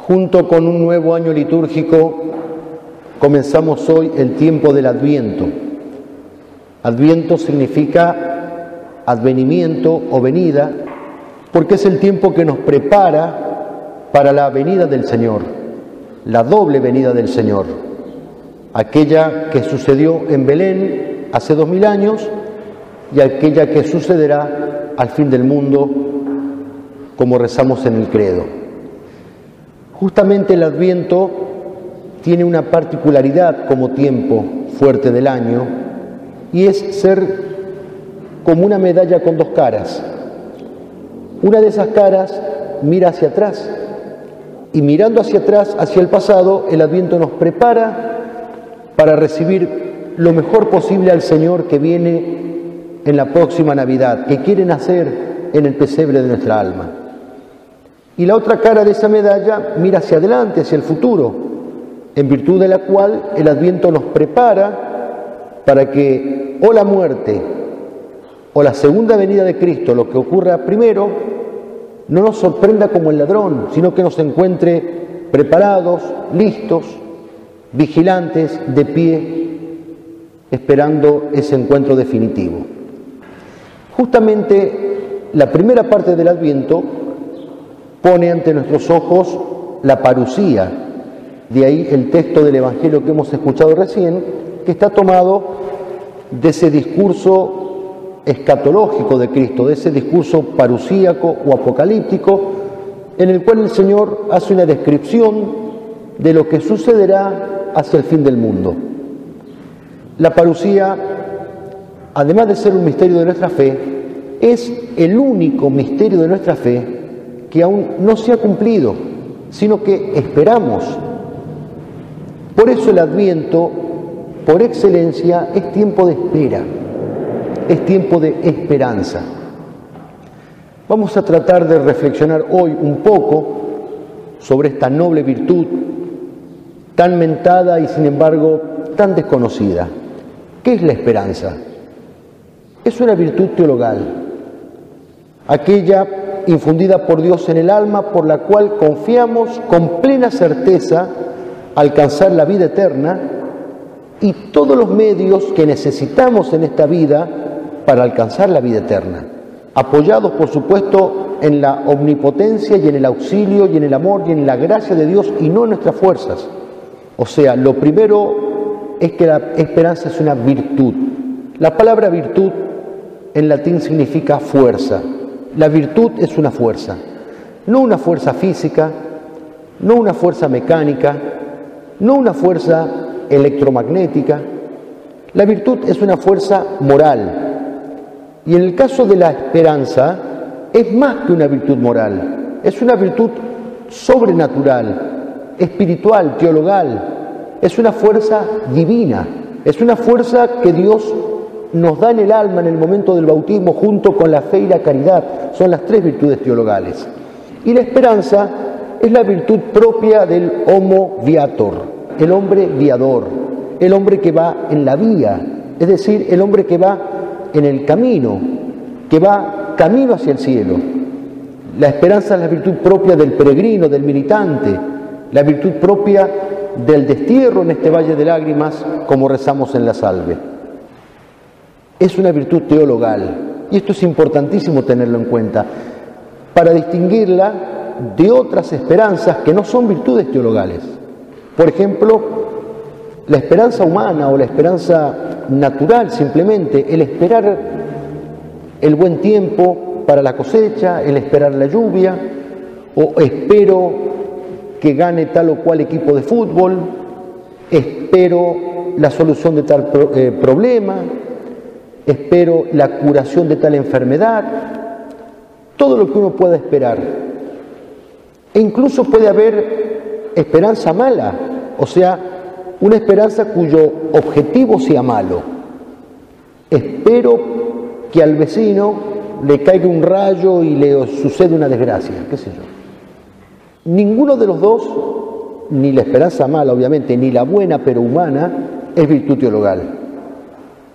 Junto con un nuevo año litúrgico, comenzamos hoy el tiempo del Adviento. Adviento significa advenimiento o venida, porque es el tiempo que nos prepara para la venida del Señor, la doble venida del Señor, aquella que sucedió en Belén hace 2000 años y aquella que sucederá al fin del mundo, como rezamos en el credo. Justamente el Adviento tiene una particularidad como tiempo fuerte del año, y es ser como una medalla con dos caras. Una de esas caras mira hacia atrás, y mirando hacia atrás, hacia el pasado, el Adviento nos prepara para recibir lo mejor posible al Señor que viene en la próxima Navidad, que quiere nacer en el pesebre de nuestra alma. Y la otra cara de esa medalla mira hacia adelante, hacia el futuro, en virtud de la cual el Adviento nos prepara para que o la muerte o la segunda venida de Cristo, lo que ocurra primero, no nos sorprenda como el ladrón, sino que nos encuentre preparados, listos, vigilantes, de pie, esperando ese encuentro definitivo. Justamente la primera parte del Adviento pone ante nuestros ojos la parusía, de ahí el texto del Evangelio que hemos escuchado recién, que está tomado de ese discurso escatológico de Cristo, de ese discurso parusíaco o apocalíptico, en el cual el Señor hace una descripción de lo que sucederá hacia el fin del mundo. La parusía, además de ser un misterio de nuestra fe, es el único misterio de nuestra fe que aún no se ha cumplido, sino que esperamos. Por eso el Adviento, por excelencia, es tiempo de espera, es tiempo de esperanza. Vamos a tratar de reflexionar hoy un poco sobre esta noble virtud, tan mentada y sin embargo tan desconocida. ¿Qué es la esperanza? Es una virtud teologal, aquella infundida por Dios en el alma, por la cual confiamos con plena certeza alcanzar la vida eterna y todos los medios que necesitamos en esta vida para alcanzar la vida eterna, apoyados por supuesto en la omnipotencia y en el auxilio y en el amor y en la gracia de Dios y no en nuestras fuerzas. O sea, lo primero es que la esperanza es una virtud. La palabra virtud en latín significa fuerza. La virtud es una fuerza, no una fuerza física, no una fuerza mecánica, no una fuerza electromagnética. La virtud es una fuerza moral. Y en el caso de la esperanza, es más que una virtud moral, es una virtud sobrenatural, espiritual, teologal, es una fuerza divina, es una fuerza que Dios nos da en el alma en el momento del bautismo junto con la fe y la caridad. Son las tres virtudes teologales. Y la esperanza es la virtud propia del homo viator, el hombre viador, el hombre que va en la vía, es decir, el hombre que va en el camino, que va camino hacia el cielo. La esperanza es la virtud propia del peregrino, del militante, la virtud propia del destierro en este valle de lágrimas, como rezamos en la salve. Es una virtud teologal, y esto es importantísimo tenerlo en cuenta, para distinguirla de otras esperanzas que no son virtudes teologales. Por ejemplo, la esperanza humana o la esperanza natural, simplemente, el esperar el buen tiempo para la cosecha, el esperar la lluvia, o espero que gane tal o cual equipo de fútbol, espero la solución de tal problema, espero la curación de tal enfermedad, todo lo que uno pueda esperar. E incluso puede haber esperanza mala, o sea, una esperanza cuyo objetivo sea malo. Espero que al vecino le caiga un rayo y le suceda una desgracia, qué sé yo. Ninguno de los dos, ni la esperanza mala obviamente, ni la buena pero humana, es virtud teologal.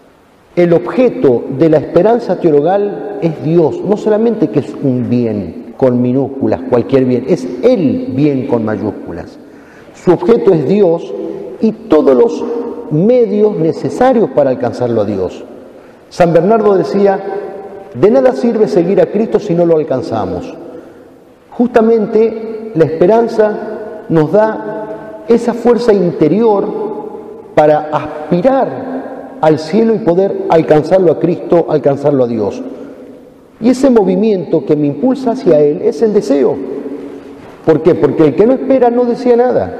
El objeto de la esperanza teologal es Dios, no solamente que es un bien, con minúsculas, cualquier bien, es el bien con mayúsculas. Su objeto es Dios y todos los medios necesarios para alcanzarlo a Dios. San Bernardo decía, de nada sirve seguir a Cristo si no lo alcanzamos. Justamente la esperanza nos da esa fuerza interior para aspirar al cielo y poder alcanzarlo a Cristo, alcanzarlo a Dios. Y ese movimiento que me impulsa hacia Él es el deseo. ¿Por qué? Porque el que no espera no desea nada.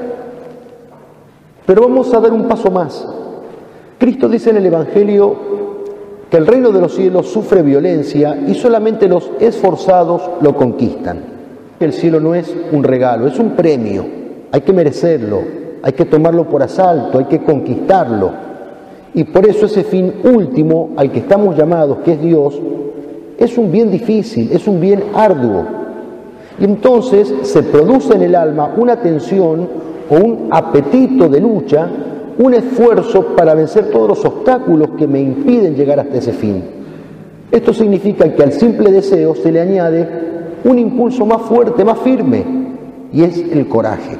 Pero vamos a dar un paso más. Cristo dice en el Evangelio que el reino de los cielos sufre violencia y solamente los esforzados lo conquistan. El cielo no es un regalo, es un premio. Hay que merecerlo, hay que tomarlo por asalto, hay que conquistarlo. Y por eso ese fin último al que estamos llamados, que es Dios, es un bien difícil, es un bien arduo. Y entonces se produce en el alma una tensión o un apetito de lucha, un esfuerzo para vencer todos los obstáculos que me impiden llegar hasta ese fin. Esto significa que al simple deseo se le añade un impulso más fuerte, más firme, y es el coraje.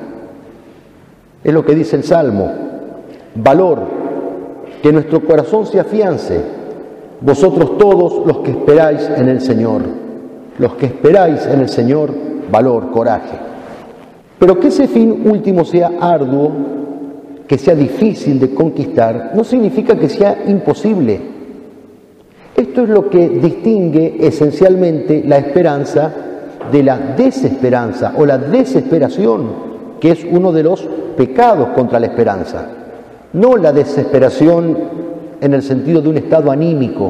Es lo que dice el Salmo: valor, que nuestro corazón se afiance, vosotros todos los que esperáis en el Señor. Los que esperáis en el Señor, valor, coraje. Pero que ese fin último sea arduo, que sea difícil de conquistar, no significa que sea imposible. Esto es lo que distingue esencialmente la esperanza de la desesperanza o la desesperación, que es uno de los pecados contra la esperanza. No la desesperación en el sentido de un estado anímico,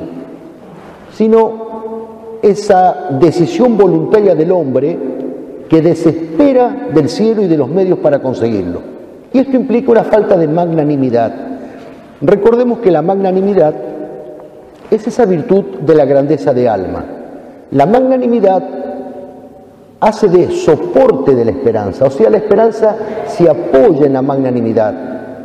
sino esa decisión voluntaria del hombre que desespera del cielo y de los medios para conseguirlo. Y esto implica una falta de magnanimidad. Recordemos que la magnanimidad es esa virtud de la grandeza de alma. La magnanimidad hace de soporte de la esperanza, o sea, la esperanza se apoya en la magnanimidad.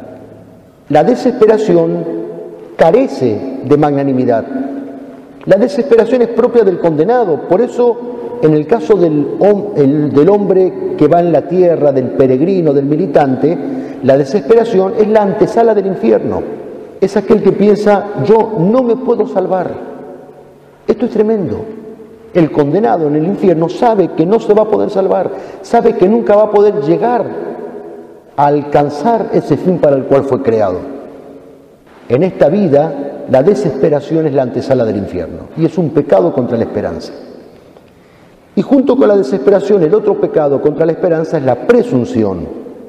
La desesperación carece de magnanimidad. La desesperación es propia del condenado, por eso en el caso del hombre que va en la tierra, del peregrino, del militante, la desesperación es la antesala del infierno. Es aquel que piensa, yo no me puedo salvar. Esto es tremendo. El condenado en el infierno sabe que no se va a poder salvar, sabe que nunca va a poder llegar a alcanzar ese fin para el cual fue creado. En esta vida, la desesperación es la antesala del infierno y es un pecado contra la esperanza. Y junto con la desesperación, el otro pecado contra la esperanza es la presunción.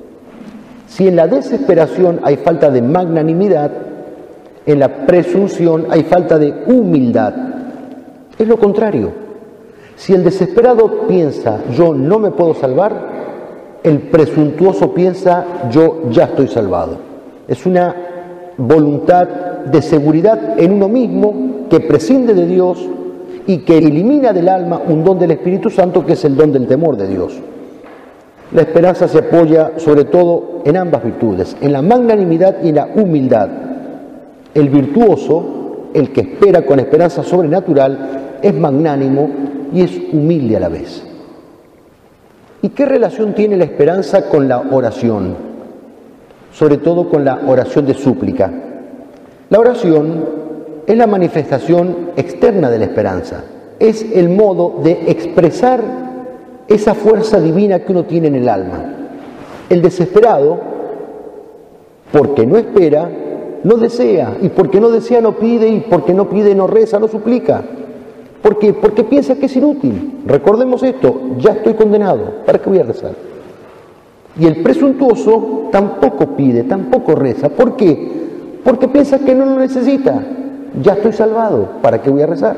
Si en la desesperación hay falta de magnanimidad, en la presunción hay falta de humildad. Es lo contrario. Si el desesperado piensa, yo no me puedo salvar, el presuntuoso piensa, yo ya estoy salvado. Es una voluntad de seguridad en uno mismo que prescinde de Dios y que elimina del alma un don del Espíritu Santo, que es el don del temor de Dios. La esperanza se apoya sobre todo en ambas virtudes, en la magnanimidad y en la humildad. El virtuoso, el que espera con esperanza sobrenatural, es magnánimo y es humilde a la vez. ¿Y qué relación tiene la esperanza con la oración? Sobre todo con la oración de súplica. La oración es la manifestación externa de la esperanza, es el modo de expresar esa fuerza divina que uno tiene en el alma. El desesperado, porque no espera, no desea, y porque no desea no pide, y porque no pide no reza, no suplica. ¿Por qué? Porque piensa que es inútil. Recordemos esto, ya estoy condenado, ¿para qué voy a rezar? Y el presuntuoso tampoco pide, tampoco reza. ¿Por qué? Porque piensa que no lo necesita. Ya estoy salvado, ¿para qué voy a rezar?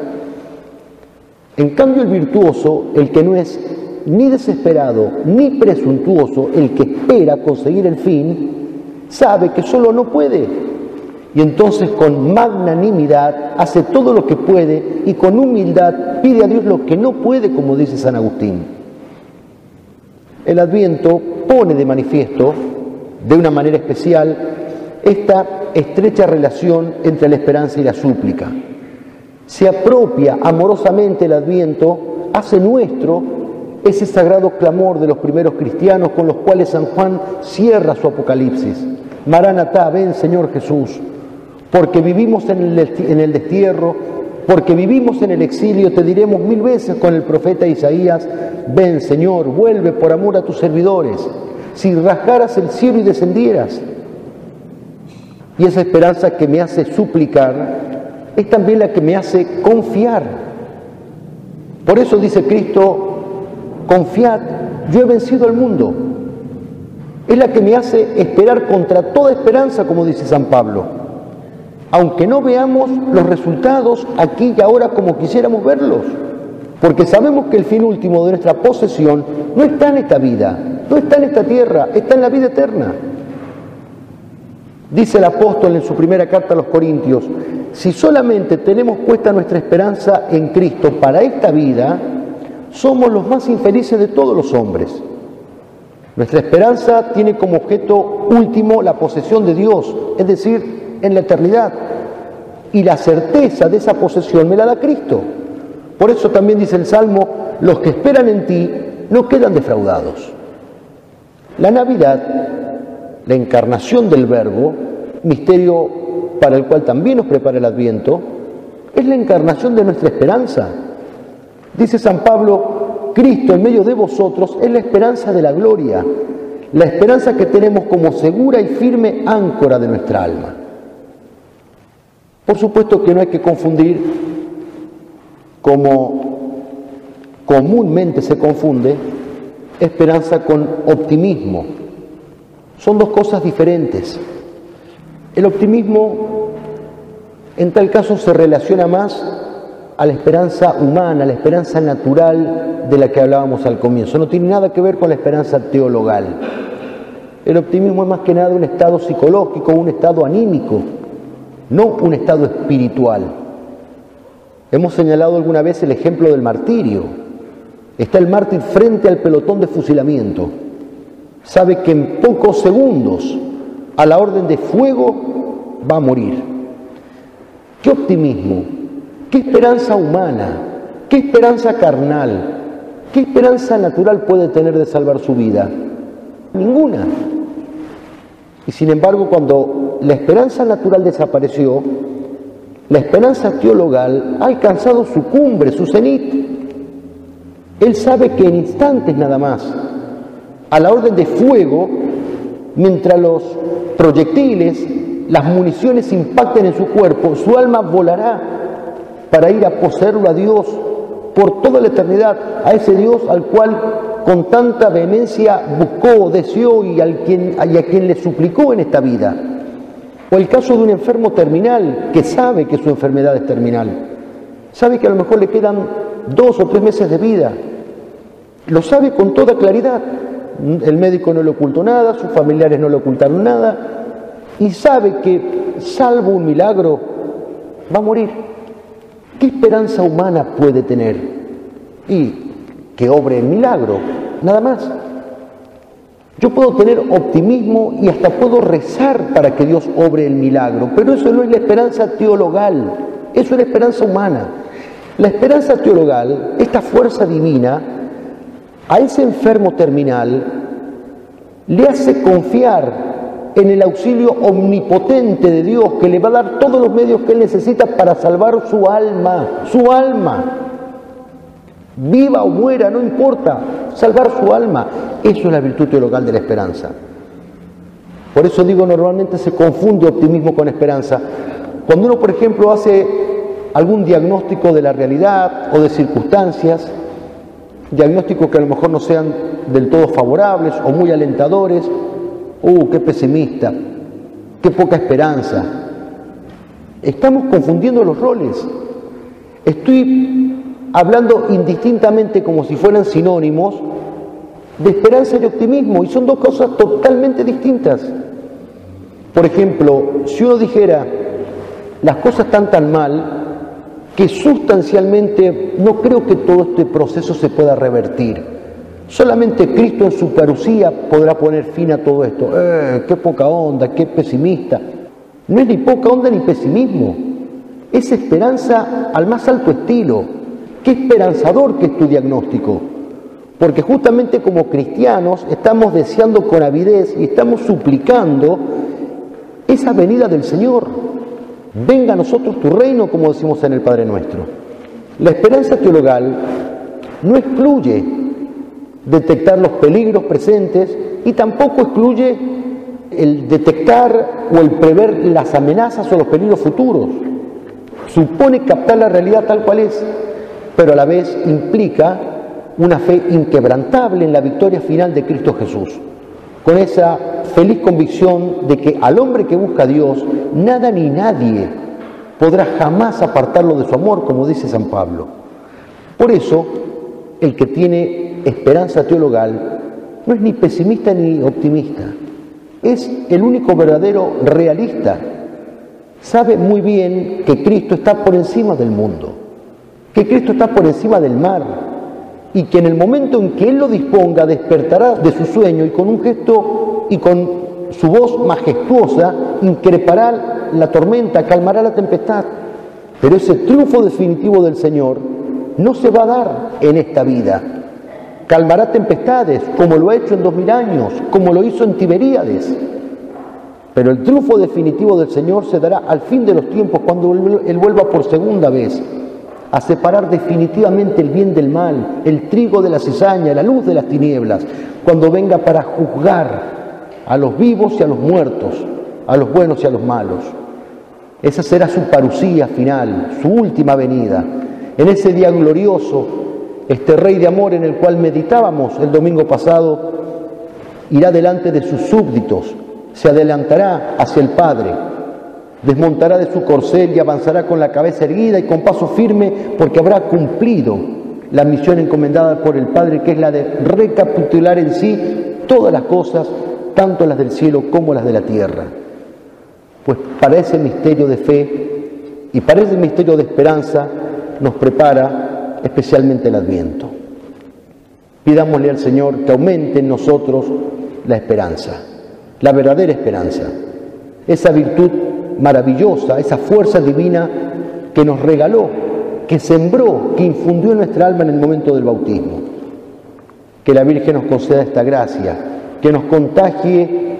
En cambio el virtuoso, el que no es ni desesperado ni presuntuoso, el que espera conseguir el fin, sabe que solo no puede. Y entonces con magnanimidad hace todo lo que puede y con humildad pide a Dios lo que no puede, como dice San Agustín. El Adviento pone de manifiesto, de una manera especial, esta estrecha relación entre la esperanza y la súplica. Se apropia amorosamente el Adviento, hace nuestro ese sagrado clamor de los primeros cristianos con los cuales San Juan cierra su Apocalipsis. Maranatá, ven Señor Jesús, porque vivimos en el destierro, porque vivimos en el exilio, te diremos 1000 veces con el profeta Isaías, ven Señor, vuelve por amor a tus servidores, si rasgaras el cielo y descendieras. Y esa esperanza que me hace suplicar es también la que me hace confiar. Por eso dice Cristo, confiad, yo he vencido al mundo. Es la que me hace esperar contra toda esperanza, como dice San Pablo. Aunque no veamos los resultados aquí y ahora como quisiéramos verlos. Porque sabemos que el fin último de nuestra posesión no está en esta vida, no está en esta tierra, está en la vida eterna. Dice el apóstol en su primera carta a los Corintios, si solamente tenemos puesta nuestra esperanza en Cristo para esta vida, somos los más infelices de todos los hombres. Nuestra esperanza tiene como objeto último la posesión de Dios, es decir, en la eternidad. Y la certeza de esa posesión me la da Cristo. Por eso también dice el Salmo, los que esperan en ti no quedan defraudados. La Navidad, la encarnación del Verbo, misterio para el cual también nos prepara el Adviento, es la encarnación de nuestra esperanza. Dice San Pablo, Cristo en medio de vosotros es la esperanza de la gloria, la esperanza que tenemos como segura y firme áncora de nuestra alma. Por supuesto que no hay que confundir, como comúnmente se confunde, esperanza con optimismo. Son dos cosas diferentes. El optimismo, en tal caso, se relaciona más a la esperanza humana, a la esperanza natural de la que hablábamos al comienzo. No tiene nada que ver con la esperanza teologal. El optimismo es más que nada un estado psicológico, un estado anímico, no un estado espiritual. Hemos señalado alguna vez el ejemplo del martirio. Está el mártir frente al pelotón de fusilamiento. Sabe que en pocos segundos, a la orden de fuego, va a morir. ¿Qué optimismo? ¿Qué esperanza humana? ¿Qué esperanza carnal? ¿Qué esperanza natural puede tener de salvar su vida? Ninguna. Y sin embargo, cuando la esperanza natural desapareció, la esperanza teologal ha alcanzado su cumbre, su cenit. Él sabe que en instantes nada más, a la orden de fuego, mientras los proyectiles, las municiones impacten en su cuerpo, su alma volará para ir a poseerlo a Dios por toda la eternidad, a ese Dios al cual con tanta vehemencia buscó, deseó y a quien le suplicó en esta vida. O el caso de un enfermo terminal que sabe que su enfermedad es terminal, sabe que a lo mejor le quedan 2 o 3 meses de vida, lo sabe con toda claridad. El médico no le ocultó nada, sus familiares no le ocultaron nada, y sabe que, salvo un milagro, va a morir. ¿Qué esperanza humana puede tener? Y que obre el milagro, nada más. Yo puedo tener optimismo y hasta puedo rezar para que Dios obre el milagro, pero eso no es la esperanza teologal, eso es la esperanza humana. La esperanza teologal, esta fuerza divina, a ese enfermo terminal le hace confiar en el auxilio omnipotente de Dios, que le va a dar todos los medios que él necesita para salvar su alma, viva o muera, no importa, salvar su alma. Eso es la virtud teologal de la esperanza. Por eso digo, normalmente se confunde optimismo con esperanza. Cuando uno, por ejemplo, hace algún diagnóstico de la realidad o de circunstancias, diagnósticos que a lo mejor no sean del todo favorables o muy alentadores, qué pesimista, qué poca esperanza. Estamos confundiendo los roles. Estoy hablando indistintamente, como si fueran sinónimos, de esperanza y optimismo, y son dos cosas totalmente distintas. Por ejemplo, si uno dijera, las cosas están tan mal que sustancialmente no creo que todo este proceso se pueda revertir. Solamente Cristo en su parucía podrá poner fin a todo esto. ¡Qué poca onda, qué pesimista! No es ni poca onda ni pesimismo. Es esperanza al más alto estilo. ¡Qué esperanzador que es tu diagnóstico! porque justamente como cristianos estamos deseando con avidez y estamos suplicando esa venida del Señor. Venga a nosotros tu reino, como decimos en el Padre Nuestro. La esperanza teologal no excluye detectar los peligros presentes y tampoco excluye el detectar o el prever las amenazas o los peligros futuros. Supone captar la realidad tal cual es, pero a la vez implica una fe inquebrantable en la victoria final de Cristo Jesús, con esa feliz convicción de que al hombre que busca a Dios, nada ni nadie podrá jamás apartarlo de su amor, como dice San Pablo. Por eso, el que tiene esperanza teologal no es ni pesimista ni optimista, es el único verdadero realista. Sabe muy bien que Cristo está por encima del mundo, que Cristo está por encima del mar y que en el momento en que Él lo disponga despertará de su sueño y con un gesto y con su voz majestuosa increpará la tormenta, calmará la tempestad. Pero ese triunfo definitivo del Señor no se va a dar en esta vida. Calmará tempestades como lo ha hecho en 2000 años, como lo hizo en Tiberíades. Pero el triunfo definitivo del Señor se dará al fin de los tiempos, cuando Él vuelva por segunda vez a separar definitivamente el bien del mal, el trigo de la cizaña, la luz de las tinieblas, cuando venga para juzgar a los vivos y a los muertos, a los buenos y a los malos. Esa será su parusía final, su última venida. En ese día glorioso, este Rey de amor en el cual meditábamos el domingo pasado, irá delante de sus súbditos, se adelantará hacia el Padre, desmontará de su corcel y avanzará con la cabeza erguida y con paso firme, porque habrá cumplido la misión encomendada por el Padre, que es la de recapitular en sí todas las cosas, tanto las del cielo como las de la tierra. Pues para ese misterio de fe y para ese misterio de esperanza nos prepara especialmente el Adviento. Pidámosle al Señor que aumente en nosotros la esperanza, la verdadera esperanza, esa virtud maravillosa, esa fuerza divina que nos regaló, que sembró, que infundió en nuestra alma en el momento del bautismo. Que la Virgen nos conceda esta gracia, que nos contagie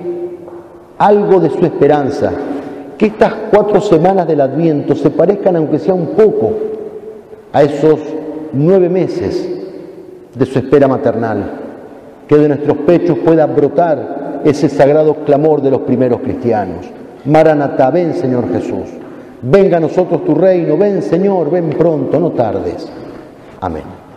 algo de su esperanza, que estas 4 semanas del Adviento se parezcan, aunque sea un poco, a esos 9 meses de su espera maternal, que de nuestros pechos pueda brotar ese sagrado clamor de los primeros cristianos: Maranatá, ven Señor Jesús, venga a nosotros tu reino, ven Señor, ven pronto, no tardes. Amén.